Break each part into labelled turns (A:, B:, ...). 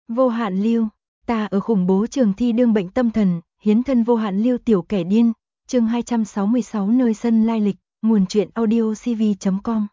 A: Vô hạn lưu, ta ở khủng bố trường thi đương bệnh tâm thần, hiến thân vô hạn lưu tiểu kẻ điên, chương 266 nơi sân lai lịch, nguồn truyện audio cv.com.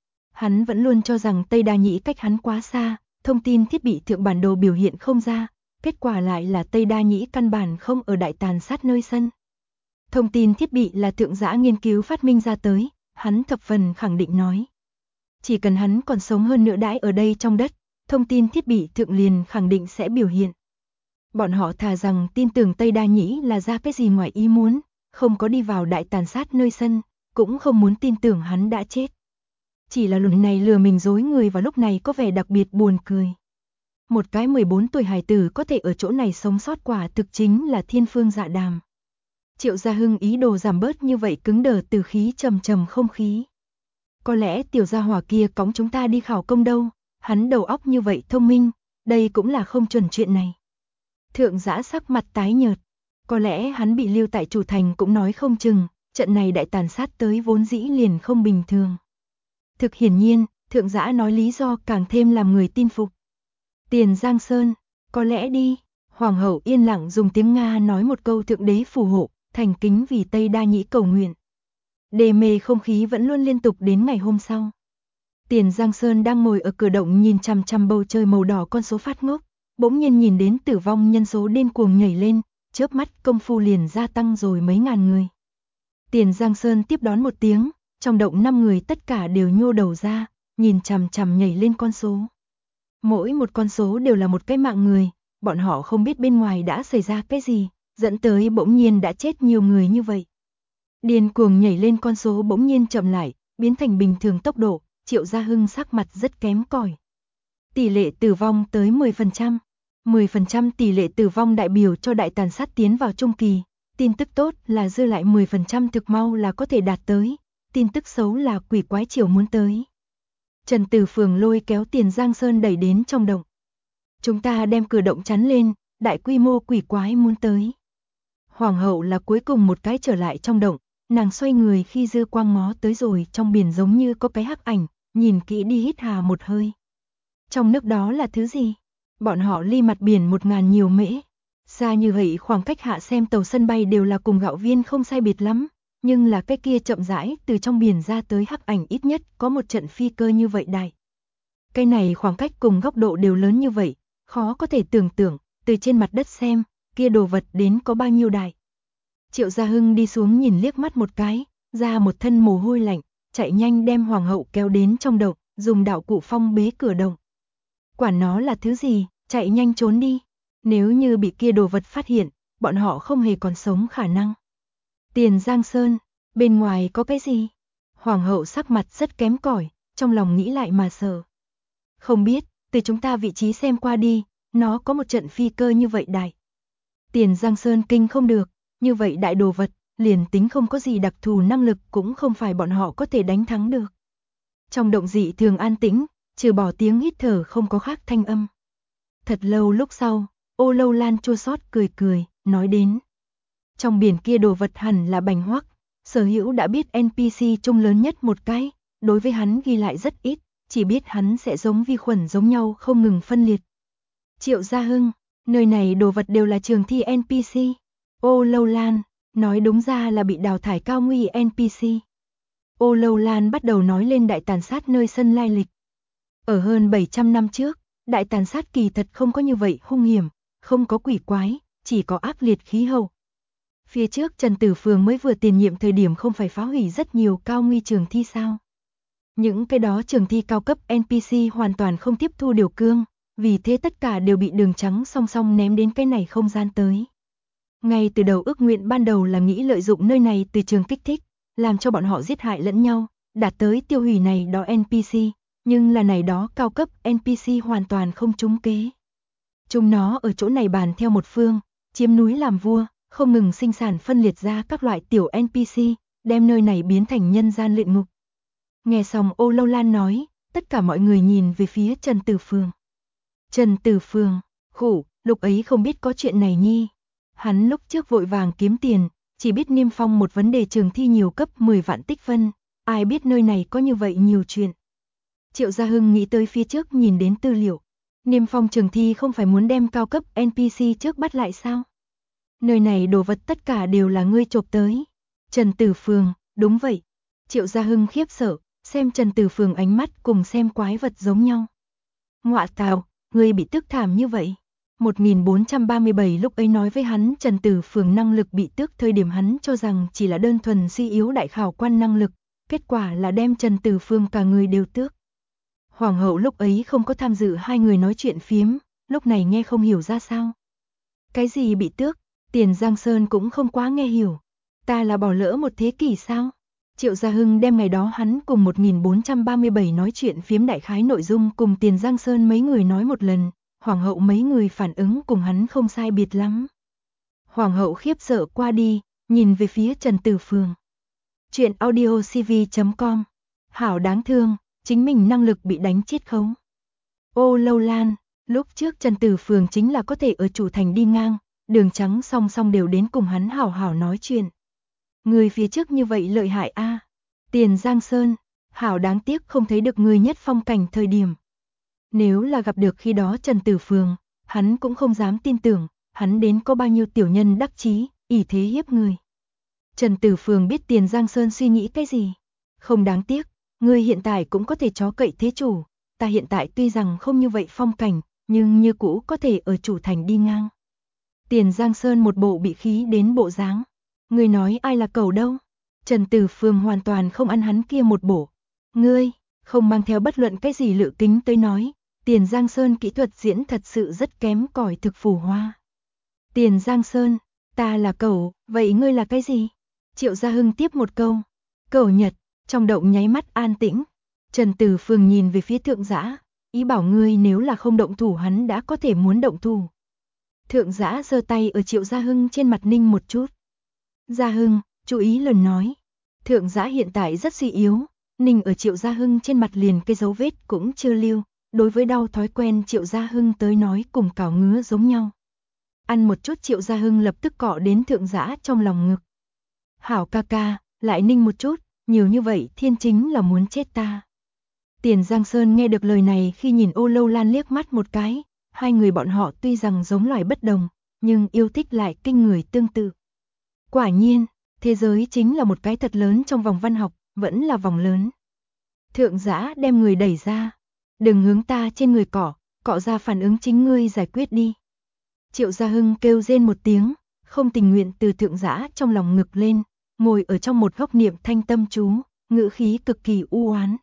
A: Hắn vẫn luôn cho rằng Tây Đa Nhĩ cách hắn quá xa, thông tin thiết bị thượng bản đồ biểu hiện không ra, kết quả lại là Tây Đa Nhĩ căn bản không ở đại tàn sát nơi sân. Thông tin thiết bị là thượng giã nghiên cứu phát minh ra tới, hắn thập phần khẳng định nói. Chỉ cần hắn còn sống hơn nữa đãi ở đây trong đất, thông tin thiết bị thượng liền khẳng định sẽ biểu hiện. Bọn họ thà rằng tin tưởng Tây Đa Nhĩ là ra cái gì ngoài ý muốn, không có đi vào đại tàn sát nơi sân, cũng không muốn tin tưởng hắn đã chết. Chỉ là lần này lừa mình dối người vào lúc này có vẻ đặc biệt buồn cười. Một cái 14 tuổi hài tử có thể ở chỗ này sống sót quả thực chính là thiên phương dạ đàm. Triệu Gia Hưng ý đồ giảm bớt như vậy cứng đờ từ khí trầm trầm không khí. Có lẽ tiểu gia hỏa kia cõng chúng ta đi khảo công đâu, hắn đầu óc như vậy thông minh, đây cũng là không chuẩn chuyện này. Thượng giã sắc mặt tái nhợt, có lẽ hắn bị lưu tại chủ thành cũng nói không chừng, trận này đại tàn sát tới vốn dĩ liền không bình thường. Thực hiển nhiên, thượng giã nói lý do càng thêm làm người tin phục. Tiền Giang Sơn, có lẽ đi, hoàng hậu yên lặng dùng tiếng Nga nói một câu thượng đế phù hộ, thành kính vì Tây Đa Nhĩ cầu nguyện. Đề mê không khí vẫn luôn liên tục đến ngày hôm sau. Tiền Giang Sơn đang ngồi ở cửa động nhìn chằm chằm bầu trời màu đỏ con số phát ngốc, bỗng nhiên nhìn đến tử vong nhân số điên cuồng nhảy lên, chớp mắt công phu liền gia tăng rồi mấy ngàn người. Tiền Giang Sơn tiếp đón một tiếng, trong động 5 người tất cả đều nhô đầu ra, nhìn chằm chằm nhảy lên con số. Mỗi một con số đều là một cái mạng người, bọn họ không biết bên ngoài đã xảy ra cái gì, dẫn tới bỗng nhiên đã chết nhiều người như vậy. Điên cuồng nhảy lên con số bỗng nhiên chậm lại, biến thành bình thường tốc độ, Triệu Gia Hưng sắc mặt rất kém cỏi. Tỷ lệ tử vong tới 10%. 10% tỷ lệ tử vong đại biểu cho đại tàn sát tiến vào trung kỳ. Tin tức tốt là dư lại 10% thực mau là có thể đạt tới. Tin tức xấu là quỷ quái triều muốn tới. Trần Tử Phường lôi kéo Tiền Giang Sơn đẩy đến trong động. Chúng ta đem cửa động chắn lên, đại quy mô quỷ quái muốn tới. Hoàng hậu là cuối cùng một cái trở lại trong động, nàng xoay người khi dư quang ngó tới rồi trong biển giống như có cái hắc ảnh, nhìn kỹ đi hít hà một hơi. Trong nước đó là thứ gì? Bọn họ ly mặt biển 1000 nhiều mễ. Xa như vậy khoảng cách hạ xem tàu sân bay đều là cùng Gạo Viên không sai biệt lắm, nhưng là cái kia chậm rãi từ trong biển ra tới hắc ảnh ít nhất có một trận phi cơ như vậy đại. Cái này khoảng cách cùng góc độ đều lớn như vậy, khó có thể tưởng tượng, từ trên mặt đất xem, kia đồ vật đến có bao nhiêu đại. Triệu Gia Hưng đi xuống nhìn liếc mắt một cái, ra một thân mồ hôi lạnh, chạy nhanh đem hoàng hậu kéo đến trong động, dùng đạo cụ phong bế cửa động. Quản nó là thứ gì, chạy nhanh trốn đi. Nếu như bị kia đồ vật phát hiện, bọn họ không hề còn sống khả năng. Tiền Giang Sơn, bên ngoài có cái gì? Hoàng hậu sắc mặt rất kém cỏi, trong lòng nghĩ lại mà sợ. Không biết, từ chúng ta vị trí xem qua đi, nó có một trận phi cơ như vậy đại. Tiền Giang Sơn kinh không được, như vậy đại đồ vật, liền tính không có gì đặc thù năng lực cũng không phải bọn họ có thể đánh thắng được. Trong động dị thường an tĩnh, trừ bỏ tiếng hít thở không có khác thanh âm. Thật lâu lúc sau, Ô Lâu Lan chua xót cười cười, nói đến. Trong biển kia đồ vật hẳn là bành hoắc, Sở Hữu đã biết NPC chung lớn nhất một cái, đối với hắn ghi lại rất ít, chỉ biết hắn sẽ giống vi khuẩn giống nhau không ngừng phân liệt. Triệu Gia Hưng, nơi này đồ vật đều là trường thi NPC. Ô Lâu Lan, nói đúng ra là bị đào thải cao nguy NPC. Ô Lâu Lan bắt đầu nói lên đại tàn sát nơi sân lai lịch. Ở hơn 700 năm trước, đại tàn sát kỳ thật không có như vậy hung hiểm, không có quỷ quái, chỉ có ác liệt khí hậu. Phía trước Trần Tử Phường mới vừa tiền nhiệm thời điểm không phải phá hủy rất nhiều cao nguy trường thi sao. Những cái đó trường thi cao cấp NPC hoàn toàn không tiếp thu điều cương, vì thế tất cả đều bị đường trắng song song ném đến cái này không gian tới. Ngay từ đầu ước nguyện ban đầu là nghĩ lợi dụng nơi này từ trường kích thích, làm cho bọn họ giết hại lẫn nhau, đạt tới tiêu hủy này đó NPC, nhưng là này đó cao cấp NPC hoàn toàn không trúng kế. Chúng nó ở chỗ này bàn theo một phương, chiếm núi làm vua, không ngừng sinh sản phân liệt ra các loại tiểu NPC, đem nơi này biến thành nhân gian luyện ngục. Nghe xong Ô Lâu Lan nói, tất cả mọi người nhìn về phía Trần Tử Phường. Trần Tử Phường, khổ, lúc ấy không biết có chuyện này nhi. Hắn lúc trước vội vàng kiếm tiền, chỉ biết niêm phong một vấn đề trường thi nhiều cấp 10 vạn tích phân, ai biết nơi này có như vậy nhiều chuyện. Triệu Gia Hưng nghĩ tới phía trước nhìn đến tư liệu. Niêm Phong trường thi không phải muốn đem cao cấp NPC trước bắt lại sao? Nơi này đồ vật tất cả đều là ngươi chộp tới. Trần Tử Phường, đúng vậy. Triệu Gia Hưng khiếp sợ, xem Trần Tử Phường ánh mắt cùng xem quái vật giống nhau. Ngọa tào, ngươi bị tức thảm như vậy. 1437 lúc ấy nói với hắn Trần Tử Phường năng lực bị tước thời điểm hắn cho rằng chỉ là đơn thuần suy yếu đại khảo quan năng lực, kết quả là đem Trần Tử Phường cả người đều tước. Hoàng hậu lúc ấy không có tham dự hai người nói chuyện phiếm, lúc này nghe không hiểu ra sao. Cái gì bị tước, Tiền Giang Sơn cũng không quá nghe hiểu. Ta là bỏ lỡ một thế kỷ sao? Triệu Gia Hưng đem ngày đó hắn cùng 1437 nói chuyện phiếm đại khái nội dung cùng Tiền Giang Sơn mấy người nói một lần, Hoàng hậu mấy người phản ứng cùng hắn không sai biệt lắm. Hoàng hậu khiếp sợ qua đi, nhìn về phía Trần Tử Phường. Chuyện audiocv.com. Hảo đáng thương, chính mình năng lực bị đánh chết khống. Ô Lâu Lan, lúc trước Trần Tử Phường chính là có thể ở chủ thành đi ngang, đường trắng song song đều đến cùng hắn hảo hảo nói chuyện. Người phía trước như vậy lợi hại a. Tiền Giang Sơn, hảo đáng tiếc không thấy được người nhất phong cảnh thời điểm. Nếu là gặp được khi đó Trần Tử Phường, hắn cũng không dám tin tưởng, hắn đến có bao nhiêu tiểu nhân đắc chí, ỷ thế hiếp người. Trần Tử Phường biết Tiền Giang Sơn suy nghĩ cái gì. Không đáng tiếc, ngươi hiện tại cũng có thể chó cậy thế chủ, ta hiện tại tuy rằng không như vậy phong cảnh, nhưng như cũ có thể ở chủ thành đi ngang. Tiền Giang Sơn một bộ bị khí đến bộ dáng. Ngươi nói ai là cẩu đâu? Trần Tử Phường hoàn toàn không ăn hắn kia một bộ. Ngươi, không mang theo bất luận cái gì lự kính tới nói, Tiền Giang Sơn kỹ thuật diễn thật sự rất kém cỏi thực phù hoa. Tiền Giang Sơn, ta là cẩu, vậy ngươi là cái gì? Triệu Gia Hưng tiếp một câu. Cẩu Nhật, trong động nháy mắt an tĩnh. Trần Tử Phường nhìn về phía Thượng Dã, ý bảo ngươi nếu là không động thủ hắn đã có thể muốn động thủ. Thượng Dã giơ tay ở Triệu Gia Hưng trên mặt ninh một chút. Gia Hưng, chú ý lần nói. Thượng Dã hiện tại rất suy yếu, ninh ở Triệu Gia Hưng trên mặt liền cái dấu vết cũng chưa lưu, đối với đau thói quen Triệu Gia Hưng tới nói cùng cào ngứa giống nhau. Ăn một chút Triệu Gia Hưng lập tức cọ đến Thượng Dã trong lòng ngực. Hảo ca ca, lại ninh một chút, nhiều như vậy thiên chính là muốn chết ta. Tiền Giang Sơn nghe được lời này khi nhìn Ô Lâu Lan liếc mắt một cái, hai người bọn họ tuy rằng giống loài bất đồng, nhưng yêu thích lại kinh người tương tự. Quả nhiên, thế giới chính là một cái thật lớn trong vòng văn học, vẫn là vòng lớn. Thượng Dã đem người đẩy ra. Đừng hướng ta trên người cọ ra phản ứng chính ngươi giải quyết đi. Triệu Gia Hưng kêu rên một tiếng, không tình nguyện từ Thượng Dã trong lòng ngực lên, ngồi ở trong một góc niệm thanh tâm chú, ngữ khí cực kỳ u oán.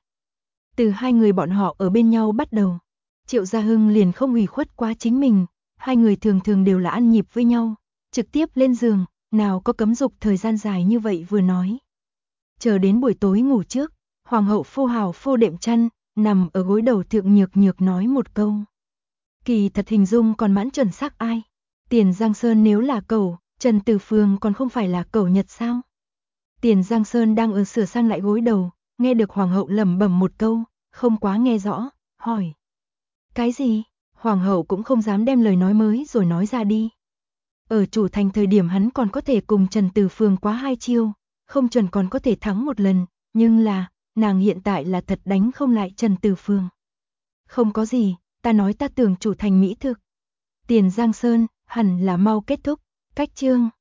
A: Từ hai người bọn họ ở bên nhau bắt đầu, Triệu Gia Hưng liền không ủy khuất quá chính mình, hai người thường thường đều là ăn nhịp với nhau, trực tiếp lên giường, nào có cấm dục thời gian dài như vậy vừa nói. Chờ đến buổi tối ngủ trước, Hoàng hậu phô hào phô đệm chăn, nằm ở gối đầu Thượng Nhược Nhược nói một câu. Kỳ thật hình dung còn mãn chuẩn xác ai. Tiền Giang Sơn nếu là cẩu, Trần Tử Phường còn không phải là cẩu Nhật sao? Tiền Giang Sơn đang ở sửa sang lại gối đầu, nghe được Hoàng hậu lẩm bẩm một câu, không quá nghe rõ, hỏi. Cái gì? Hoàng hậu cũng không dám đem lời nói mới rồi nói ra đi. Ở chủ thành thời điểm hắn còn có thể cùng Trần Tử Phường quá hai chiêu, không chuẩn còn có thể thắng một lần, nhưng là, nàng hiện tại là thật đánh không lại Trần Tử Phường. Không có gì, ta nói ta tưởng chủ thành mỹ thực. Tiền Giang Sơn, hẳn là mau kết thúc, cách chương.